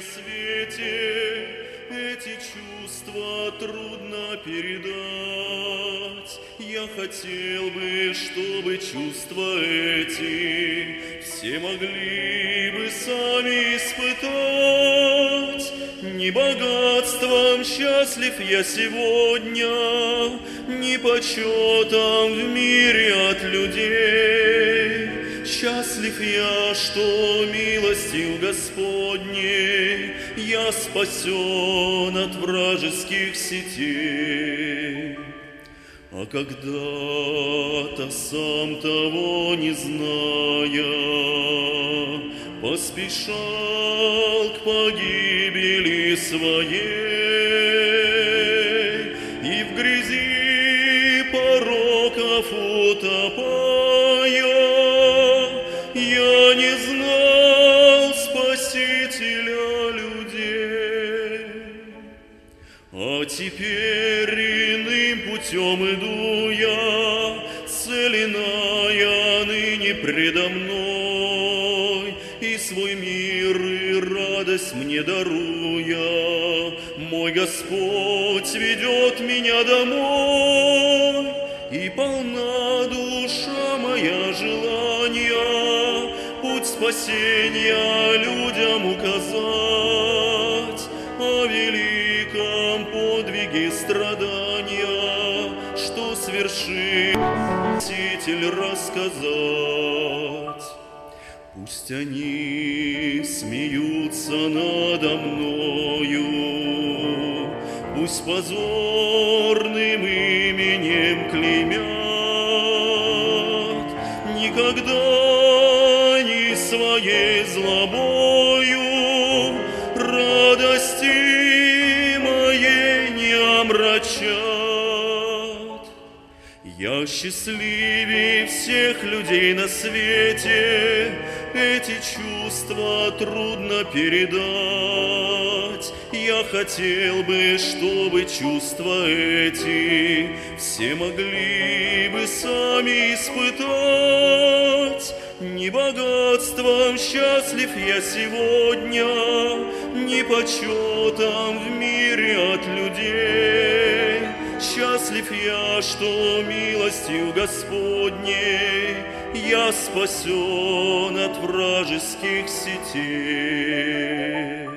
свете, эти чувства трудно передать. Я хотел бы, чтобы чувства эти все могли бы сами испытать. Не богатством счастлив я сегодня, не почетом в мире от людей. Счастлив я, что милостью Господней я спасен от вражеских сетей. А когда-то, сам того не зная, поспешал к погибели своей, и в грязи пороков утопая, я не знал Спасителя людей. А теперь иным путем иду я, цель иная ныне предо мной, и свой мир и радость мне даруя, мой Господь ведет меня домой, и полна душа моя желания путь спасения людям указать, о великом подвиге страдания, что свершил Спаситель, рассказать. Пусть они смеются надо мною, пусть позорным именем клеймят, никогда ни своей злобою радости моей не омрачат. Я счастливее всех людей на свете, эти чувства трудно передать. Я хотел бы, чтобы чувства эти все могли бы сами испытать. Не богатством счастлив я сегодня, не почетом в мире от людей. Счастлив я, что милостью Господней я спасен от вражеских сетей.